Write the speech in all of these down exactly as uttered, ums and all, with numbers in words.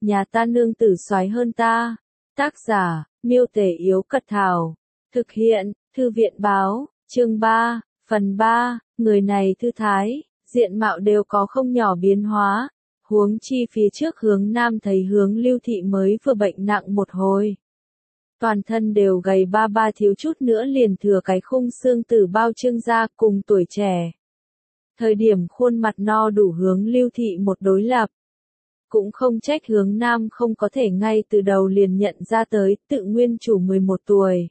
nhà ta nương tử soái hơn ta. Tác giả, Miêu Tể Yếu Cật Thảo. Thực hiện, Thư viện Báo, chương ba, phần ba, người này thư thái, diện mạo đều có không nhỏ biến hóa. Huống chi phía trước Hướng Nam thấy Hướng Lưu Thị mới vừa bệnh nặng một hồi. Toàn thân đều gầy ba ba thiếu chút nữa liền thừa cái khung xương tử bao trương ra cùng tuổi trẻ. Thời điểm khuôn mặt no đủ Hướng Lưu Thị một đối lập. Cũng không trách Hướng Nam không có thể ngay từ đầu liền nhận ra tới, tự nguyên chủ mười một tuổi.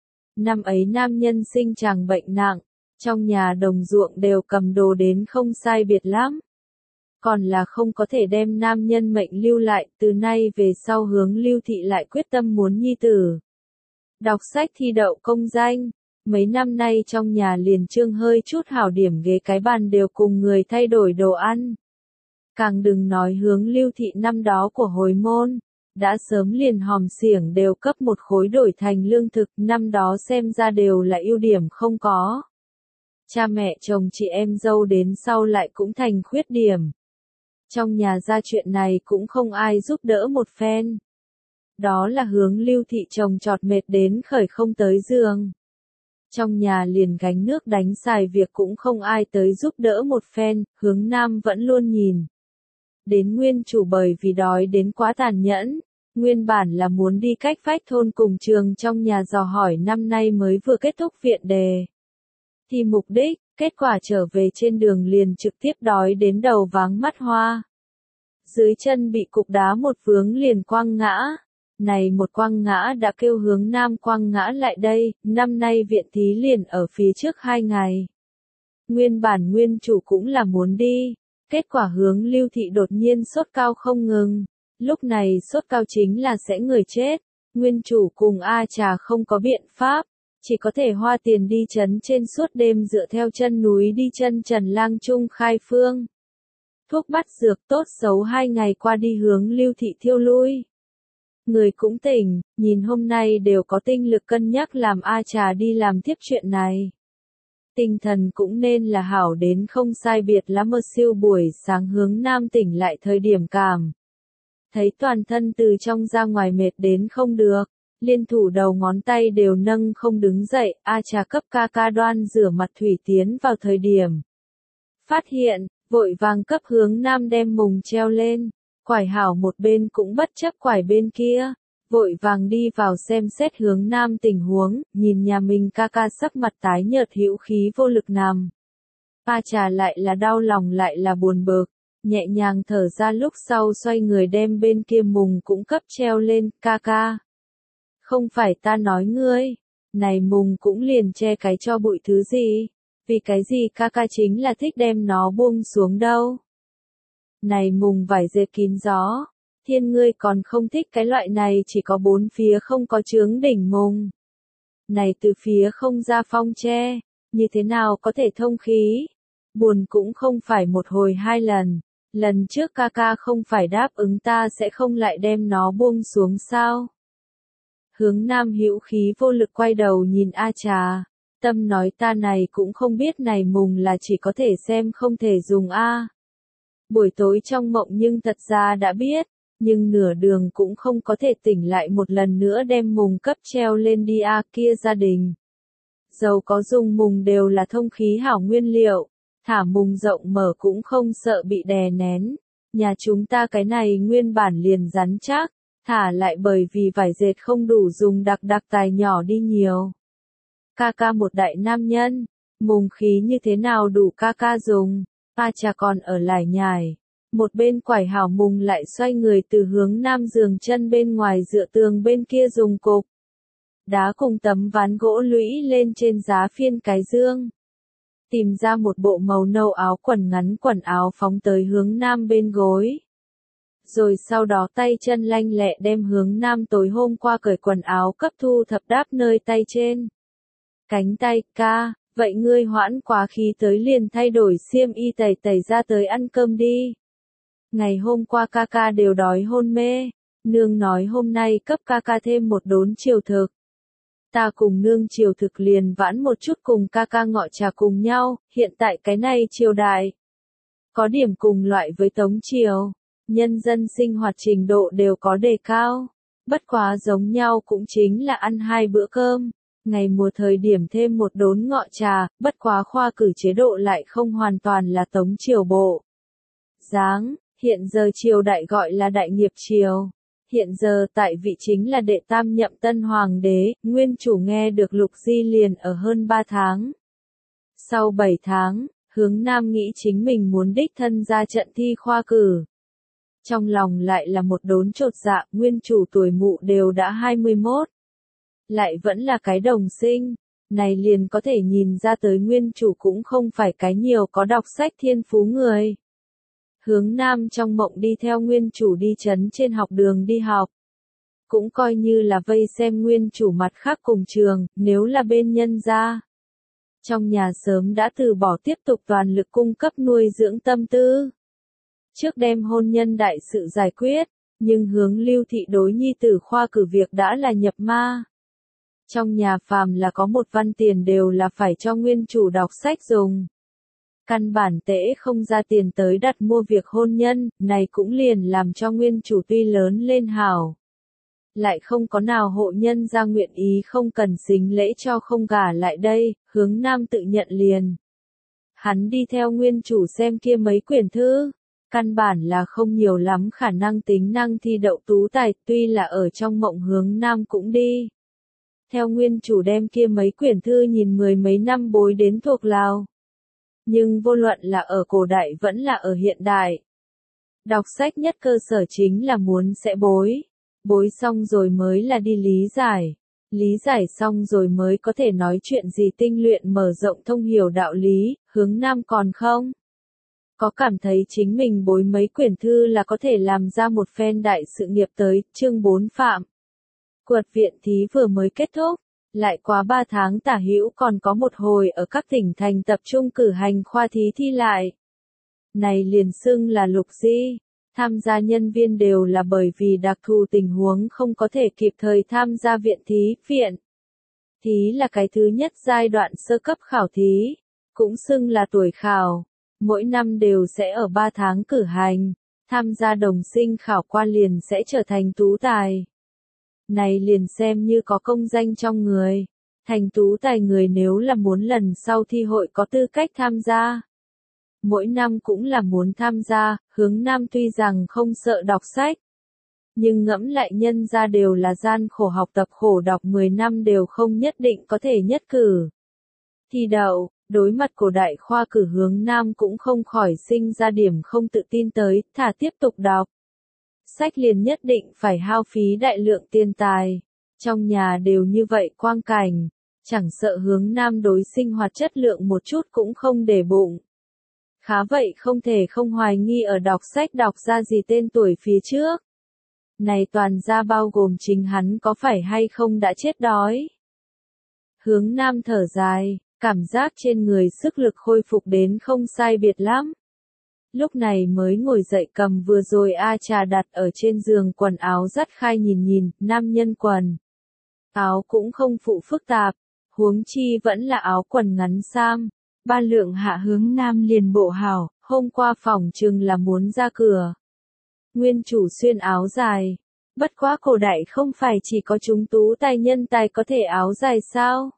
Năm ấy nam nhân sinh chàng bệnh nặng, trong nhà đồng ruộng đều cầm đồ đến không sai biệt lắm. Còn là không có thể đem nam nhân mệnh lưu lại, từ nay về sau Hướng Lưu Thị lại quyết tâm muốn nhi tử. Đọc sách thi đậu công danh, mấy năm nay trong nhà liền trương hơi chút hảo điểm ghế cái bàn đều cùng người thay đổi đồ ăn. Càng đừng nói Hướng Lưu Thị năm đó của hồi môn, đã sớm liền hòm xiểng đều cấp một khối đổi thành lương thực, năm đó xem ra đều là ưu điểm không có. Cha mẹ chồng chị em dâu đến sau lại cũng thành khuyết điểm. Trong nhà ra chuyện này cũng không ai giúp đỡ một phen. Đó là Hướng Lưu Thị chồng trọt mệt đến khởi không tới giường. Trong nhà liền gánh nước đánh xài việc cũng không ai tới giúp đỡ một phen, Hướng Nam vẫn luôn nhìn. Đến nguyên chủ bởi vì đói đến quá tàn nhẫn, nguyên bản là muốn đi cách vách thôn cùng trường trong nhà dò hỏi năm nay mới vừa kết thúc viện đề. Thì mục đích, kết quả trở về trên đường liền trực tiếp đói đến đầu váng mắt hoa. Dưới chân bị cục đá một vướng liền quăng ngã. Này một quăng ngã đã kêu Hướng Nam quăng ngã lại đây, năm nay viện thí liền ở phía trước hai ngày. Nguyên bản nguyên chủ cũng là muốn đi, kết quả Hướng Lưu Thị đột nhiên sốt cao không ngừng, lúc này sốt cao chính là sẽ người chết, nguyên chủ cùng A Trà không có biện pháp, chỉ có thể hoa tiền đi trấn trên suốt đêm dựa theo chân núi đi chân Trần Lang Trung khai phương. Thuốc bắt dược tốt xấu hai ngày qua đi Hướng Lưu Thị thiêu lui. Người cũng tỉnh, nhìn hôm nay đều có tinh lực cân nhắc làm A Trà đi làm tiếp chuyện này. Tinh thần cũng nên là hảo đến không sai biệt lắm, mơ siêu buổi sáng Hướng Nam tỉnh lại thời điểm cảm. Thấy toàn thân từ trong ra ngoài mệt đến không được, liên thủ đầu ngón tay đều nâng không đứng dậy, A Trà cấp ca ca đoan rửa mặt thủy tiến vào thời điểm. Phát hiện, vội vàng cấp Hướng Nam đem mùng treo lên. Quải hảo một bên cũng bất chấp quải bên kia, vội vàng đi vào xem xét Hướng Nam tình huống, nhìn nhà mình ca ca sắc mặt tái nhợt hữu khí vô lực nằm. A Trà lại là đau lòng lại là buồn bực, nhẹ nhàng thở ra lúc sau xoay người đem bên kia mùng cũng cấp treo lên, ca ca. Không phải ta nói ngươi, này mùng cũng liền che cái cho bụi thứ gì, vì cái gì ca ca chính là thích đem nó buông xuống đâu. Này mùng vải dệt kín gió, thiên ngươi còn không thích cái loại này chỉ có bốn phía không có chướng đỉnh mùng. Này từ phía không ra phong che, như thế nào có thể thông khí? Buồn cũng không phải một hồi hai lần, lần trước ca ca không phải đáp ứng ta sẽ không lại đem nó buông xuống sao? Hướng Nam hữu khí vô lực quay đầu nhìn A Trà, tâm nói ta này cũng không biết này mùng là chỉ có thể xem không thể dùng a. Buổi tối trong mộng nhưng thật ra đã biết, nhưng nửa đường cũng không có thể tỉnh lại một lần nữa đem mùng cấp treo lên đi a, kia gia đình. Dầu có dùng mùng đều là thông khí hảo nguyên liệu, thả mùng rộng mở cũng không sợ bị đè nén. Nhà chúng ta cái này nguyên bản liền rắn chắc, thả lại bởi vì vải dệt không đủ dùng đặc đặc tài nhỏ đi nhiều. Ca ca một đại nam nhân, mùng khí như thế nào đủ ca ca dùng? A Trà còn ở lải nhải, một bên quải hảo mùng lại xoay người từ hướng nam giường chân bên ngoài dựa tường bên kia dùng cục đá cùng tấm ván gỗ lũy lên trên giá phiên cái dương. Tìm ra một bộ màu nâu áo quần ngắn quần áo phóng tới hướng nam bên gối. Rồi sau đó tay chân lanh lẹ đem hướng nam tối hôm qua cởi quần áo cấp thu thập đáp nơi tay trên. Cánh tay, ca, vậy ngươi hoãn quá khí tới liền thay đổi xiêm y tẩy tẩy ra tới ăn cơm đi. Ngày hôm qua ca ca đều đói hôn mê, nương nói hôm nay cấp ca ca thêm một đốn chiều thực. Ta cùng nương chiều thực liền vãn một chút cùng ca ca ngọ trà cùng nhau, hiện tại cái này triều đại. Có điểm cùng loại với tống triều, nhân dân sinh hoạt trình độ đều có đề cao. Bất quá giống nhau cũng chính là ăn hai bữa cơm, ngày mùa thời điểm thêm một đốn ngọ trà, bất quá khoa cử chế độ lại không hoàn toàn là tống triều bộ. Giáng, hiện giờ triều đại gọi là đại nghiệp triều. Hiện giờ tại vị chính là đệ tam nhậm tân hoàng đế, nguyên chủ nghe được Lục Di liền ở hơn ba tháng. Sau bảy tháng, Hướng Nam nghĩ chính mình muốn đích thân ra trận thi khoa cử. Trong lòng lại là một đốn chột dạ, nguyên chủ tuổi mụ đều đã hai mươi mốt. Lại vẫn là cái đồng sinh, này liền có thể nhìn ra tới nguyên chủ cũng không phải cái nhiều có đọc sách thiên phú người. Hướng Nam trong mộng đi theo nguyên chủ đi trấn trên học đường đi học. Cũng coi như là vây xem nguyên chủ mặt khác cùng trường, nếu là bên nhân gia. Trong nhà sớm đã từ bỏ tiếp tục toàn lực cung cấp nuôi dưỡng tâm tư. Trước đem hôn nhân đại sự giải quyết, nhưng Hướng Lưu thị đối nhi tử khoa cử việc đã là nhập ma. Trong nhà phàm là có một văn tiền đều là phải cho nguyên chủ đọc sách dùng. Căn bản tễ không ra tiền tới đặt mua việc hôn nhân, này cũng liền làm cho nguyên chủ tuy lớn lên hảo. Lại không có nào hộ nhân ra nguyện ý không cần xính lễ cho không gả lại đây, Hướng Nam tự nhận liền. Hắn đi theo nguyên chủ xem kia mấy quyển thư, căn bản là không nhiều lắm khả năng tính năng thi đậu tú tài, tuy là ở trong mộng Hướng Nam cũng đi. Theo nguyên chủ đem kia mấy quyển thư nhìn mười mấy năm bối đến thuộc lòng. Nhưng vô luận là ở cổ đại vẫn là ở hiện đại. Đọc sách nhất cơ sở chính là muốn sẽ bối. Bối xong rồi mới là đi lý giải. Lý giải xong rồi mới có thể nói chuyện gì tinh luyện mở rộng thông hiểu đạo lý, Hướng Nam còn không? Có cảm thấy chính mình bối mấy quyển thư là có thể làm ra một phen đại sự nghiệp tới, chương bốn phạm. Quật viện thí vừa mới kết thúc. Lại quá ba tháng tả hữu còn có một hồi ở các tỉnh thành tập trung cử hành khoa thí thi lại. Này liền xưng là lục di, tham gia nhân viên đều là bởi vì đặc thù tình huống không có thể kịp thời tham gia viện thí, viện. Thí là cái thứ nhất giai đoạn sơ cấp khảo thí, cũng xưng là tuổi khảo, mỗi năm đều sẽ ở ba tháng cử hành, tham gia đồng sinh khảo qua liền sẽ trở thành tú tài. Này liền xem như có công danh trong người. Thành tú tài người nếu là muốn lần sau thi hội có tư cách tham gia. Mỗi năm cũng là muốn tham gia, Hướng Nam tuy rằng không sợ đọc sách. Nhưng ngẫm lại nhân ra đều là gian khổ học tập khổ đọc mười năm đều không nhất định có thể nhất cử. Thi đậu, đối mặt cổ đại khoa cử Hướng Nam cũng không khỏi sinh ra điểm không tự tin tới, thả tiếp tục đọc. Sách liền nhất định phải hao phí đại lượng tiền tài. Trong nhà đều như vậy quang cảnh. Chẳng sợ Hướng Nam đối sinh hoạt chất lượng một chút cũng không để bụng. Khá vậy không thể không hoài nghi ở đọc sách đọc ra gì tên tuổi phía trước. Này toàn ra bao gồm chính hắn có phải hay không đã chết đói. Hướng Nam thở dài, cảm giác trên người sức lực khôi phục đến không sai biệt lắm. Lúc này mới ngồi dậy cầm vừa rồi A trà đặt ở trên giường quần áo dắt khai nhìn nhìn, nam nhân quần. Áo cũng không phụ phức tạp, huống chi vẫn là áo quần ngắn sam. Ba lượng hạ Hướng Nam liền bộ hảo, hôm qua phòng chừng là muốn ra cửa. Nguyên chủ xuyên áo dài. Bất quá cổ đại không phải chỉ có chúng tú tài nhân tài có thể áo dài sao?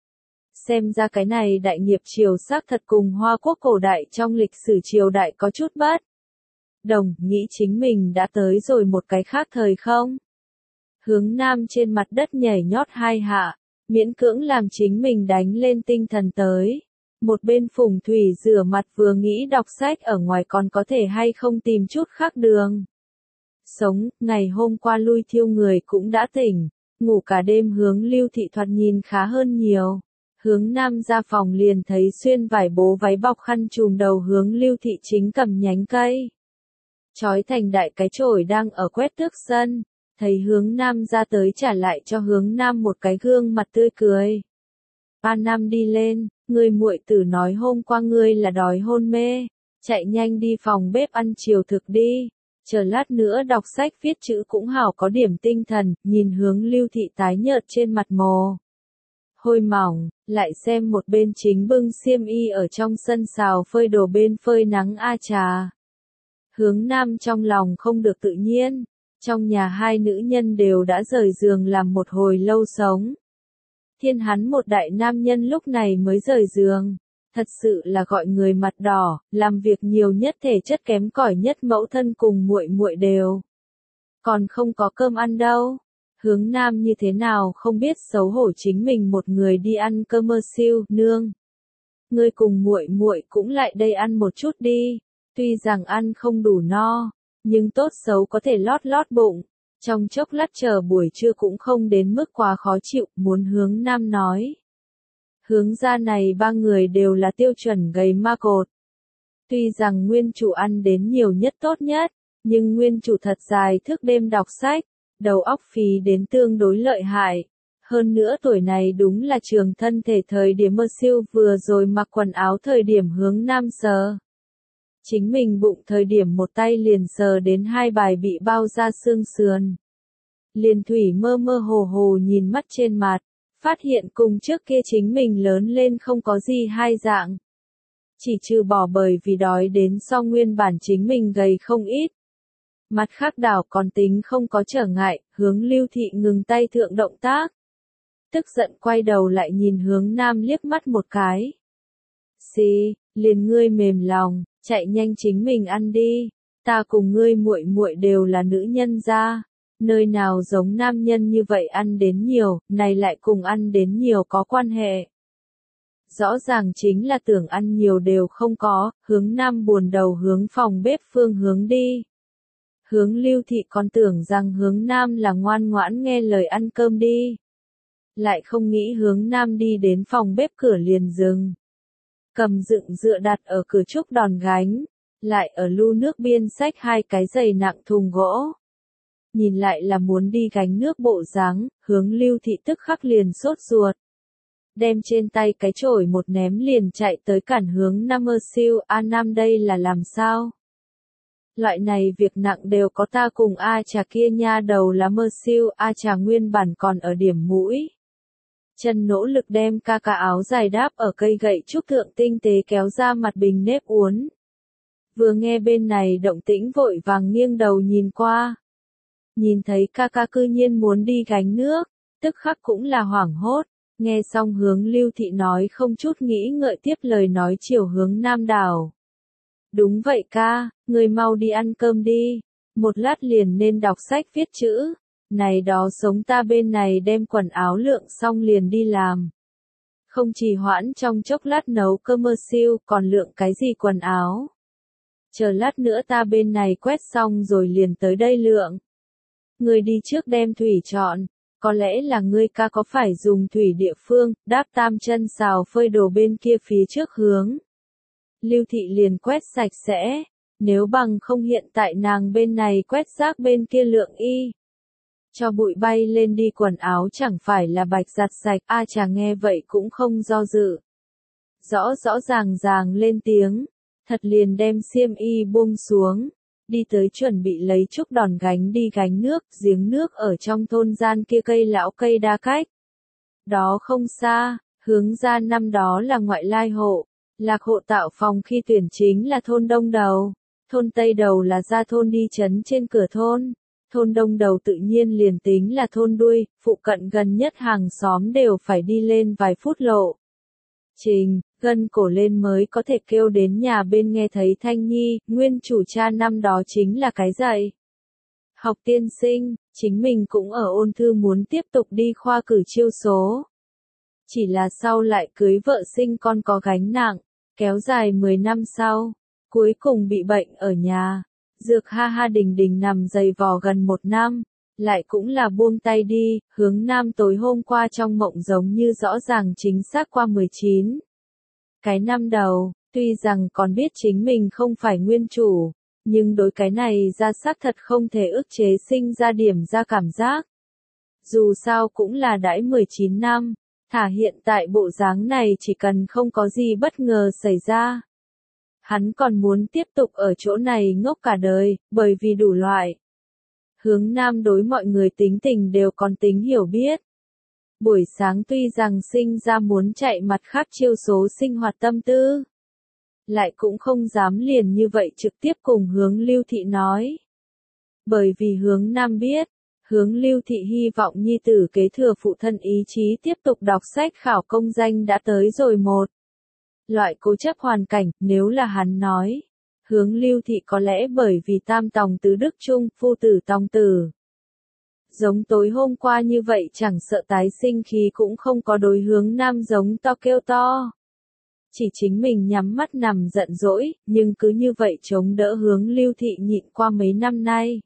Xem ra cái này đại nghiệp triều xác thật cùng Hoa Quốc cổ đại trong lịch sử triều đại có chút bất đồng, nghĩ chính mình đã tới rồi một cái khác thời không. Hướng Nam trên mặt đất nhảy nhót hai hạ, miễn cưỡng làm chính mình đánh lên tinh thần tới. Một bên Phùng Thủy rửa mặt vừa nghĩ đọc sách ở ngoài còn có thể hay không tìm chút khác đường. Sống, ngày hôm qua lui thiêu người cũng đã tỉnh, ngủ cả đêm Hướng Lưu thị thoạt nhìn khá hơn nhiều. Hướng Nam ra phòng liền thấy xuyên vải bố váy bọc khăn trùm đầu Hướng Lưu thị chính cầm nhánh cây. Chói thành đại cái chổi đang ở quét tước sân, thấy Hướng Nam ra tới trả lại cho Hướng Nam một cái gương mặt tươi cười. A Nam đi lên, người muội tử nói hôm qua ngươi là đói hôn mê, chạy nhanh đi phòng bếp ăn chiều thực đi, chờ lát nữa đọc sách viết chữ cũng hảo có điểm tinh thần, nhìn Hướng Lưu thị tái nhợt trên mặt mồ hôi mỏng, lại xem một bên chính bưng xiêm y ở trong sân xào phơi đồ bên phơi nắng A trà. Hướng Nam trong lòng không được tự nhiên, trong nhà hai nữ nhân đều đã rời giường làm một hồi lâu sống. Thiên hắn một đại nam nhân lúc này mới rời giường, thật sự là gọi người mặt đỏ, làm việc nhiều nhất thể chất kém cỏi nhất mẫu thân cùng muội muội đều. Còn không có cơm ăn đâu. Hướng Nam như thế nào không biết xấu hổ chính mình một người đi ăn cơm mơ siêu, nương. Ngươi cùng muội muội cũng lại đây ăn một chút đi, tuy rằng ăn không đủ no, nhưng tốt xấu có thể lót lót bụng. Trong chốc lát chờ buổi trưa cũng không đến mức quá khó chịu, muốn Hướng Nam nói. Hướng gia này ba người đều là tiêu chuẩn gầy ma cột. Tuy rằng nguyên chủ ăn đến nhiều nhất tốt nhất, nhưng nguyên chủ thật dài thức đêm đọc sách, đầu óc phí đến tương đối lợi hại. Hơn nữa tuổi này đúng là trường thân thể thời điểm mơ siêu vừa rồi mặc quần áo thời điểm Hướng Nam sờ. Chính mình bụng thời điểm một tay liền sờ đến hai bài bị bao ra xương sườn. Liền thủy mơ mơ hồ hồ nhìn mắt trên mặt, phát hiện cùng trước kia chính mình lớn lên không có gì hai dạng. Chỉ trừ bỏ bởi vì đói đến so nguyên bản chính mình gầy không ít. Mặt khác đảo còn tính không có trở ngại, Hướng Lưu Thị ngừng tay thượng động tác. Tức giận quay đầu lại nhìn Hướng Nam liếc mắt một cái. Xì, liền ngươi mềm lòng, chạy nhanh chính mình ăn đi, ta cùng ngươi muội muội đều là nữ nhân gia, nơi nào giống nam nhân như vậy ăn đến nhiều, này lại cùng ăn đến nhiều có quan hệ. Rõ ràng chính là tưởng ăn nhiều đều không có, Hướng Nam buồn đầu hướng phòng bếp phương hướng đi. Hướng Lưu Thị còn tưởng rằng Hướng Nam là ngoan ngoãn nghe lời ăn cơm đi. Lại không nghĩ Hướng Nam đi đến phòng bếp cửa liền dừng. Cầm dựng dựa đặt ở cửa trúc đòn gánh, lại ở lu nước biên xách hai cái giày nặng thùng gỗ. Nhìn lại là muốn đi gánh nước bộ dáng, Hướng Lưu Thị tức khắc liền sốt ruột. Đem trên tay cái chổi một ném liền chạy tới cản Hướng Nam ơ siêu, A Nam đây là làm sao? Loại này việc nặng đều có ta cùng A Trà kia nha đầu là mơ siêu, A Trà nguyên bản còn ở điểm mũi. Chân nỗ lực đem ca ca áo dài đáp ở cây gậy trúc thượng tinh tế kéo ra mặt bình nếp uốn. Vừa nghe bên này động tĩnh vội vàng nghiêng đầu nhìn qua. Nhìn thấy ca ca cư nhiên muốn đi gánh nước, tức khắc cũng là hoảng hốt. Nghe xong Hướng Lưu Thị nói không chút nghĩ ngợi tiếp lời nói chiều Hướng Nam đảo. Đúng vậy ca, người mau đi ăn cơm đi, một lát liền nên đọc sách viết chữ. Này đó sống ta bên này đem quần áo lượng xong liền đi làm. Không trì hoãn trong chốc lát nấu cơm mơ siêu, còn lượng cái gì quần áo. Chờ lát nữa ta bên này quét xong rồi liền tới đây lượng. Người đi trước đem thủy chọn, có lẽ là ngươi ca có phải dùng thủy địa phương, đáp tam chân xào phơi đồ bên kia phía trước hướng. Lưu Thị liền quét sạch sẽ, nếu bằng không hiện tại nàng bên này quét rác bên kia lượng y. Cho bụi bay lên đi quần áo chẳng phải là bạch giặt sạch, A Trà nghe vậy cũng không do dự. Rõ rõ ràng ràng lên tiếng, thật liền đem xiêm y buông xuống, đi tới chuẩn bị lấy trúc đòn gánh đi gánh nước, giếng nước ở trong thôn gian kia cây lão cây đa cách. Đó không xa, hướng ra năm đó là ngoại lai hộ, lạc hộ tạo phòng khi tuyển chính là thôn đông đầu, thôn tây đầu là ra thôn đi chấn trên cửa thôn. Thôn đông đầu tự nhiên liền tính là thôn đuôi, phụ cận gần nhất hàng xóm đều phải đi lên vài phút lộ. Trình, gân cổ lên mới có thể kêu đến nhà bên nghe thấy Thanh Nhi, nguyên chủ cha năm đó chính là cái dạy. Học tiên sinh, chính mình cũng ở ôn thư muốn tiếp tục đi khoa cử chiêu số. Chỉ là sau lại cưới vợ sinh con có gánh nặng, kéo dài mười năm sau, cuối cùng bị bệnh ở nhà. Dược ha ha đình đình nằm dày vò gần một năm, lại cũng là buông tay đi, Hướng Nam tối hôm qua trong mộng giống như rõ ràng chính xác qua mười chín. Cái năm đầu, tuy rằng còn biết chính mình không phải nguyên chủ, nhưng đối cái này ra xác thật không thể ức chế sinh ra điểm ra cảm giác. Dù sao cũng là đãi mười chín năm, thả hiện tại bộ dáng này chỉ cần không có gì bất ngờ xảy ra. Hắn còn muốn tiếp tục ở chỗ này ngốc cả đời, bởi vì đủ loại. Hướng Nam đối mọi người tính tình đều còn tính hiểu biết. Buổi sáng tuy rằng sinh ra muốn chạy mặt khác chiêu số sinh hoạt tâm tư. lại cũng không dám liền như vậy trực tiếp cùng Hướng Lưu Thị nói. Bởi vì Hướng Nam biết, Hướng Lưu Thị hy vọng nhi tử kế thừa phụ thân ý chí tiếp tục đọc sách khảo công danh đã tới rồi một. Loại cố chấp hoàn cảnh, nếu là hắn nói, Hướng Lưu Thị có lẽ bởi vì tam tòng tứ đức chung, phu tử tòng tử. Giống tối hôm qua như vậy chẳng sợ tái sinh khí cũng không có đối Hướng Nam giống to kêu to. Chỉ chính mình nhắm mắt nằm giận dỗi, nhưng cứ như vậy chống đỡ Hướng Lưu Thị nhịn qua mấy năm nay.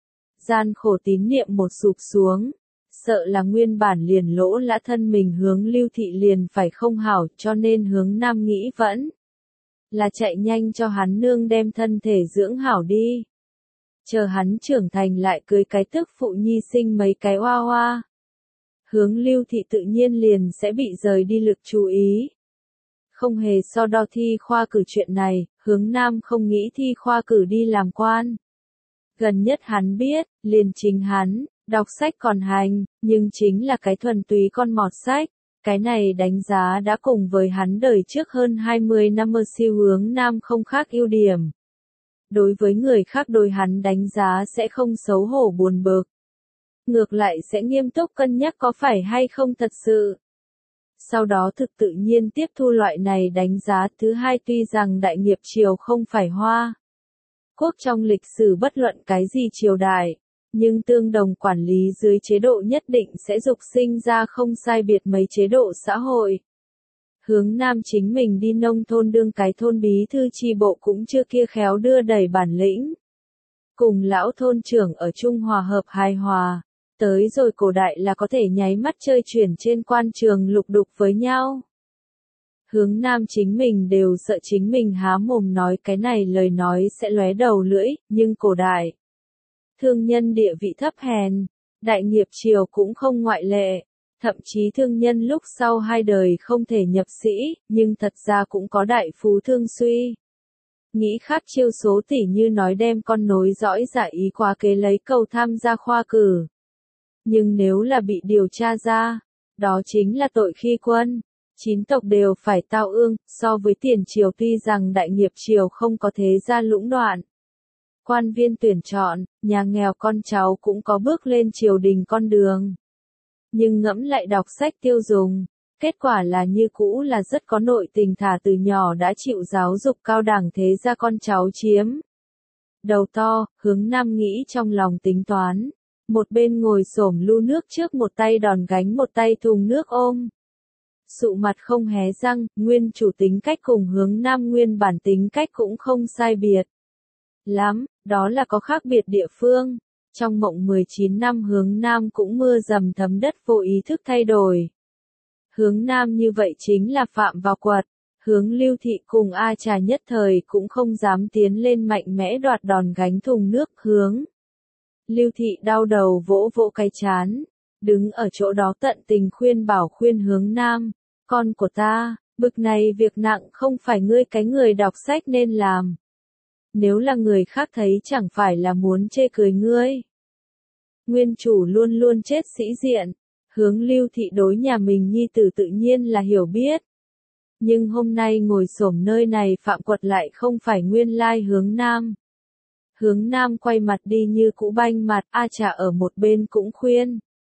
Gian khổ tín niệm một sụp xuống, sợ là nguyên bản liền lỗ lã thân mình Hướng Lưu Thị liền phải không hảo, cho nên Hướng Nam nghĩ vẫn là chạy nhanh cho hắn nương đem thân thể dưỡng hảo đi. Chờ hắn trưởng thành lại cưới cái tức phụ nhi sinh mấy cái hoa hoa. Hướng Lưu Thị tự nhiên liền sẽ bị rời đi lực chú ý. Không hề so đo thi khoa cử chuyện này, Hướng Nam không nghĩ thi khoa cử đi làm quan. Gần nhất hắn biết, liền chính hắn, đọc sách còn hành, nhưng chính là cái thuần túy con mọt sách. Cái này đánh giá đã cùng với hắn đời trước hơn hai mươi năm mơ siêu Hướng Nam không khác ưu điểm. Đối với người khác đối hắn đánh giá sẽ không xấu hổ buồn bực. Ngược lại sẽ nghiêm túc cân nhắc có phải hay không thật sự. Sau đó thực tự nhiên tiếp thu loại này đánh giá. Thứ hai, tuy rằng đại nghiệp triều không phải Hoa quốc trong lịch sử bất luận cái gì triều đại, nhưng tương đồng quản lý dưới chế độ nhất định sẽ dục sinh ra không sai biệt mấy chế độ xã hội. Hướng Nam chính mình đi nông thôn đương cái thôn bí thư chi bộ cũng chưa kia khéo đưa đẩy bản lĩnh. Cùng lão thôn trưởng ở Trung Hòa hợp hài hòa, tới rồi cổ đại là có thể nháy mắt chơi chuyển trên quan trường lục đục với nhau. Hướng Nam chính mình đều sợ chính mình há mồm nói cái này lời nói sẽ lóe đầu lưỡi, nhưng cổ đại thương nhân địa vị thấp hèn, đại nghiệp triều cũng không ngoại lệ, thậm chí thương nhân lúc sau hai đời không thể nhập sĩ, nhưng thật ra cũng có đại phú thương suy. Nghĩ khác chiêu số tỉ như nói đem con nối dõi giả ý quá kế lấy cầu tham gia khoa cử. Nhưng nếu là bị điều tra ra, đó chính là tội khi quân. Chín tộc đều phải tao ương, so với tiền triều tuy rằng đại nghiệp triều không có thế gia lũng đoạn. Quan viên tuyển chọn, nhà nghèo con cháu cũng có bước lên triều đình con đường. Nhưng ngẫm lại đọc sách tiêu dùng, kết quả là như cũ là rất có nội tình thả từ nhỏ đã chịu giáo dục cao đẳng thế gia con cháu chiếm. Đầu to, Hướng Nam nghĩ trong lòng tính toán. Một bên ngồi xổm lu nước trước một tay đòn gánh một tay thùng nước ôm. Sụ mặt không hé răng, nguyên chủ tính cách cùng Hướng Nam nguyên bản tính cách cũng không sai biệt lắm, đó là có khác biệt địa phương. Trong mộng mười chín năm Hướng Nam cũng mưa dầm thấm đất vô ý thức thay đổi. Hướng Nam như vậy chính là phạm vào quật. Hướng Lưu Thị cùng A Trà nhất thời cũng không dám tiến lên mạnh mẽ đoạt đòn gánh thùng nước. Hướng Lưu Thị đau đầu vỗ vỗ cái chán, đứng ở chỗ đó tận tình khuyên bảo khuyên Hướng Nam. Con của ta, bực này việc nặng không phải ngươi cái người đọc sách nên làm. Nếu là người khác thấy chẳng phải là muốn chê cười ngươi. Nguyên chủ luôn luôn chết sĩ diện, Hướng Lưu Thị đối nhà mình nhi tử tự nhiên là hiểu biết. Nhưng hôm nay ngồi xổm nơi này phạm quật lại không phải nguyên lai Hướng Nam. Hướng Nam quay mặt đi như cũ banh mặt, A Trà ở một bên cũng khuyên.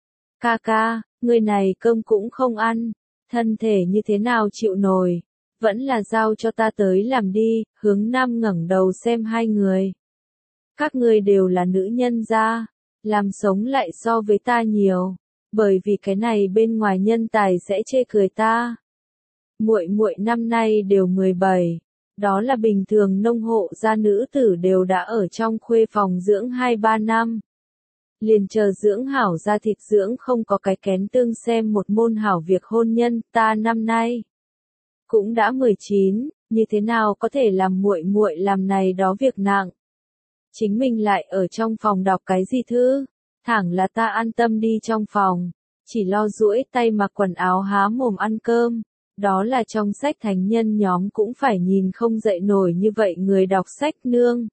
Ca ca, người này cơm cũng không ăn, thân thể như thế nào chịu nổi, vẫn là giao cho ta tới làm đi. Hướng Nam ngẩng đầu xem hai người. Các ngươi đều là nữ nhân gia, làm sống lại so với ta nhiều, bởi vì cái này bên ngoài nhân tài sẽ chê cười ta. Muội muội năm nay đều mười bảy, đó là bình thường nông hộ gia nữ tử đều đã ở trong khuê phòng dưỡng hai ba năm. Liền chờ dưỡng hảo ra thịt dưỡng không có cái kén tương xem một môn hảo việc hôn nhân. Ta năm nay cũng đã mười chín, như thế nào có thể làm muội muội làm này đó việc nặng. Chính mình lại ở trong phòng đọc cái gì thư, thẳng là ta an tâm đi trong phòng, chỉ lo duỗi tay mặc quần áo há mồm ăn cơm. Đó là trong sách thánh nhân nhóm cũng phải nhìn không dậy nổi như vậy người đọc sách nương.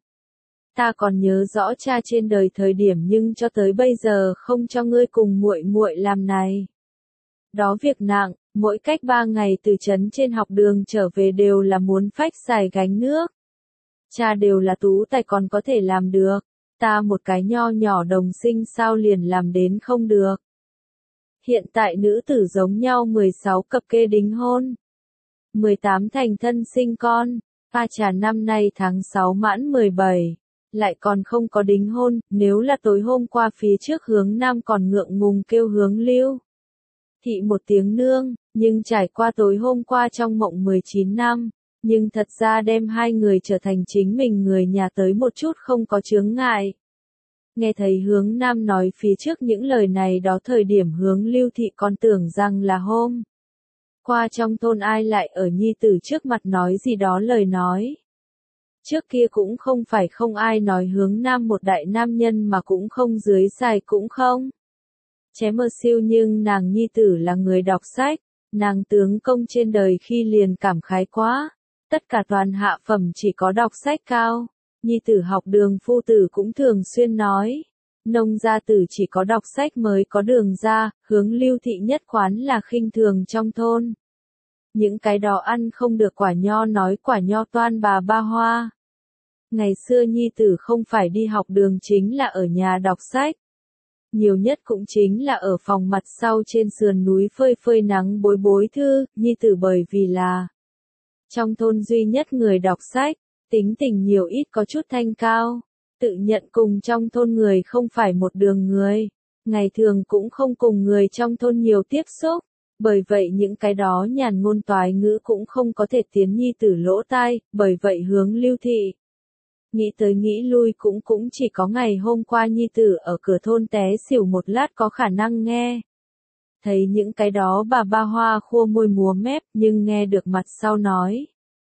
Ta còn nhớ rõ cha trên đời thời điểm nhưng cho tới bây giờ không cho ngươi cùng muội muội làm này. Đó việc nặng, Mỗi cách ba ngày từ trấn trên học đường trở về đều là muốn phách xài gánh nước. Cha đều là tú tài còn có thể làm được, ta một cái nho nhỏ đồng sinh sao liền làm đến không được. Hiện tại nữ tử giống nhau mười sáu cập kê đính hôn, mười tám thành thân sinh con, A Trà năm nay tháng sáu mãn mười bảy, lại còn không có đính hôn, nếu là tối hôm qua phía trước Hướng Nam còn ngượng ngùng kêu Hướng Lưu Thị một tiếng nương, nhưng trải qua tối hôm qua trong mộng mười chín năm, nhưng thật ra đem hai người trở thành chính mình người nhà tới một chút không có chướng ngại. Nghe thấy Hướng Nam nói phía trước những lời này đó thời điểm Hướng Lưu Thị còn tưởng rằng là hôm qua trong thôn ai lại ở nhi tử trước mặt nói gì đó lời nói. Trước kia cũng không phải không ai nói Hướng Nam một đại nam nhân mà cũng không dưới xài cũng không chém mơ siêu, nhưng nàng nhi tử là người đọc sách, nàng tướng công trên đời khi liền cảm khái quá, tất cả toàn hạ phẩm chỉ có đọc sách cao. Nhi tử học đường phu tử cũng thường xuyên nói, nông gia tử chỉ có đọc sách mới có đường ra. Hướng Lưu Thị nhất quán là khinh thường trong thôn. Những cái đó ăn không được quả nho nói quả nho toan bà ba hoa. Ngày xưa nhi tử không phải đi học đường chính là ở nhà đọc sách. Nhiều nhất cũng chính là ở phòng mặt sau trên sườn núi phơi phơi nắng bối bối thư. Nhi tử bởi vì là trong thôn duy nhất người đọc sách, tính tình nhiều ít có chút thanh cao, tự nhận cùng trong thôn người không phải một đường người, ngày thường cũng không cùng người trong thôn nhiều tiếp xúc, bởi vậy những cái đó nhàn ngôn toái ngữ cũng không có thể tiến nhi tử lỗ tai, bởi vậy Hướng Lưu Thị nghĩ tới nghĩ lui cũng cũng chỉ có ngày hôm qua nhi tử ở cửa thôn té xỉu một lát có khả năng nghe. Thấy những cái đó bà ba hoa khua môi múa mép nhưng nghe được mặt sau nói.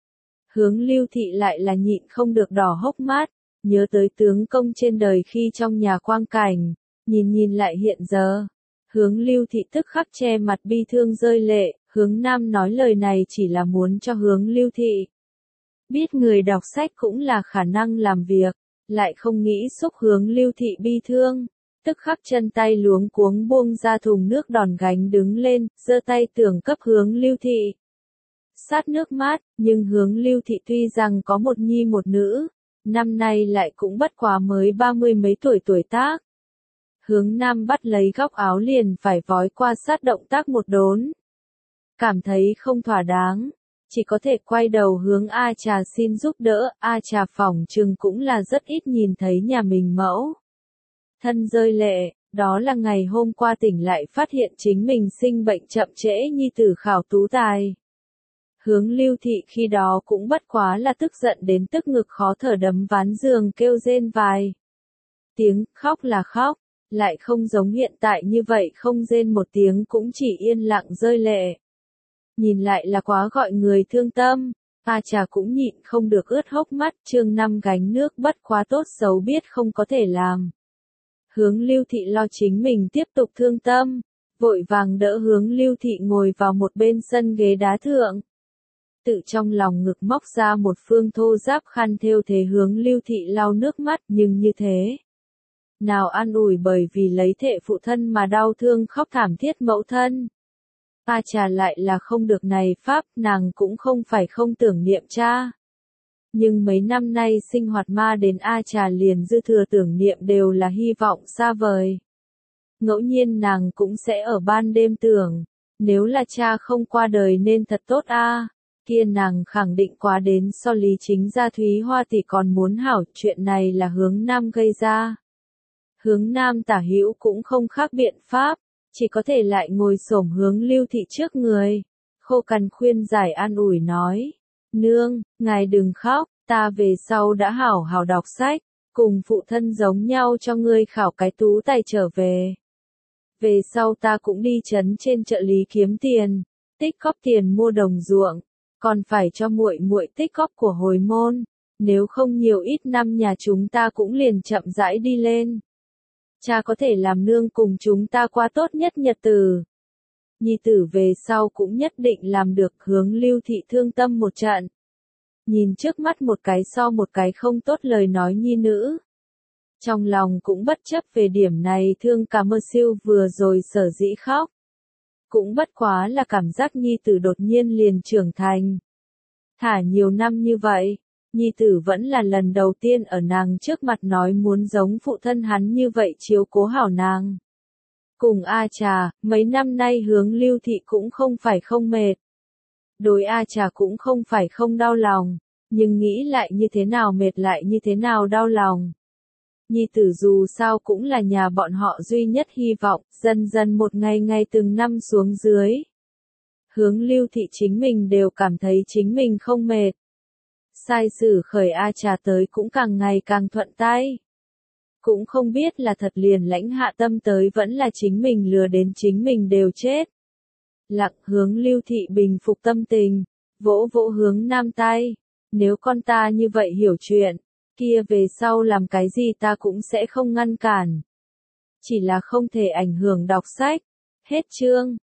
Hướng Lưu Thị lại là nhịn không được đỏ hốc mắt, nhớ tới tướng công trên đời khi trong nhà quang cảnh, nhìn nhìn lại hiện giờ. Hướng Lưu Thị tức khắc che mặt bi thương rơi lệ. Hướng Nam nói lời này chỉ là muốn cho Hướng Lưu Thị biết người đọc sách cũng là khả năng làm việc, lại không nghĩ xúc Hướng Lưu Thị bi thương. Tức khắc chân tay luống cuống buông ra thùng nước đòn gánh đứng lên, giơ tay tưởng cấp Hướng Lưu Thị sát nước mát, nhưng Hướng Lưu Thị tuy rằng có một nhi một nữ, năm nay lại cũng bất quá mới ba mươi mấy tuổi tuổi tác. Hướng Nam bắt lấy góc áo liền phải vói qua sát động tác một đốn. Cảm thấy không thỏa đáng, chỉ có thể quay đầu hướng A Trà xin giúp đỡ. A Trà phỏng chừng cũng là rất ít nhìn thấy nhà mình mẫu thân rơi lệ, đó là ngày hôm qua tỉnh lại phát hiện chính mình sinh bệnh chậm trễ nhi tử khảo tú tài. Hướng Lưu Thị khi đó cũng bất quá là tức giận đến tức ngực khó thở đấm ván giường kêu rên vài tiếng, khóc là khóc, lại không giống hiện tại như vậy không rên một tiếng cũng chỉ yên lặng rơi lệ. Nhìn lại là quá gọi người thương tâm, A Trà cũng nhịn không được ướt hốc mắt. Chương năm gánh nước bất quá tốt xấu biết không có thể làm. Hướng Lưu Thị lo chính mình tiếp tục thương tâm, vội vàng đỡ Hướng Lưu Thị ngồi vào một bên sân ghế đá thượng. Tự trong lòng ngực móc ra một phương thô giáp khăn thêu thế Hướng Lưu Thị lau nước mắt, nhưng như thế nào an ủi bởi vì lấy thệ phụ thân mà đau thương khóc thảm thiết mẫu thân. A Trà lại là không được này pháp, nàng cũng không phải không tưởng niệm cha. Nhưng mấy năm nay sinh hoạt ma đến A Trà liền dư thừa tưởng niệm đều là hy vọng xa vời. Ngẫu nhiên nàng cũng sẽ ở ban đêm tưởng, nếu là cha không qua đời nên thật tốt a. Kia nàng khẳng định quá đến so Lý Chính gia Thúy Hoa tỷ còn muốn hảo, chuyện này là Hướng Nam gây ra. Hướng Nam tả hữu cũng không khác biện pháp, chỉ có thể lại ngồi xổm Hướng Lưu Thị trước người, khô cằn khuyên giải an ủi nói, nương, ngài đừng khóc, ta về sau đã hảo hảo đọc sách, cùng phụ thân giống nhau cho ngươi khảo cái tú tài trở về. Về sau ta cũng đi trấn trên chợ lý kiếm tiền, tích góp tiền mua đồng ruộng, còn phải cho muội muội tích góp của hồi môn, nếu không nhiều ít năm nhà chúng ta cũng liền chậm rãi đi lên. Cha có thể làm nương cùng chúng ta qua tốt nhất nhật tử. Nhi tử về sau cũng nhất định làm được. Hướng Lưu Thị thương tâm một trận. Nhìn trước mắt một cái so một cái không tốt lời nói nhi nữ. Trong lòng cũng bất chấp về điểm này thương cả mơ siêu vừa rồi sở dĩ khóc. Cũng bất quá là cảm giác nhi tử đột nhiên liền trưởng thành. Thả nhiều năm như vậy, nhi tử vẫn là lần đầu tiên ở nàng trước mặt nói muốn giống phụ thân hắn như vậy chiếu cố hảo nàng. Cùng A Trà, mấy năm nay Hướng Lưu Thị cũng không phải không mệt. Đối A Trà cũng không phải không đau lòng, nhưng nghĩ lại như thế nào mệt lại như thế nào đau lòng. Nhi tử dù sao cũng là nhà bọn họ duy nhất hy vọng, dần dần một ngày ngày từng năm xuống dưới. Hướng Lưu Thị chính mình đều cảm thấy chính mình không mệt. Sai sử khởi A Trà tới cũng càng ngày càng thuận tay. Cũng không biết là thật liền lãnh hạ tâm tới vẫn là chính mình lừa đến chính mình đều chết. Lặng Hướng Lưu Thị bình phục tâm tình, vỗ vỗ Hướng Nam tay. Nếu con ta như vậy hiểu chuyện, kia về sau làm cái gì ta cũng sẽ không ngăn cản. Chỉ là không thể ảnh hưởng đọc sách. Hết chương.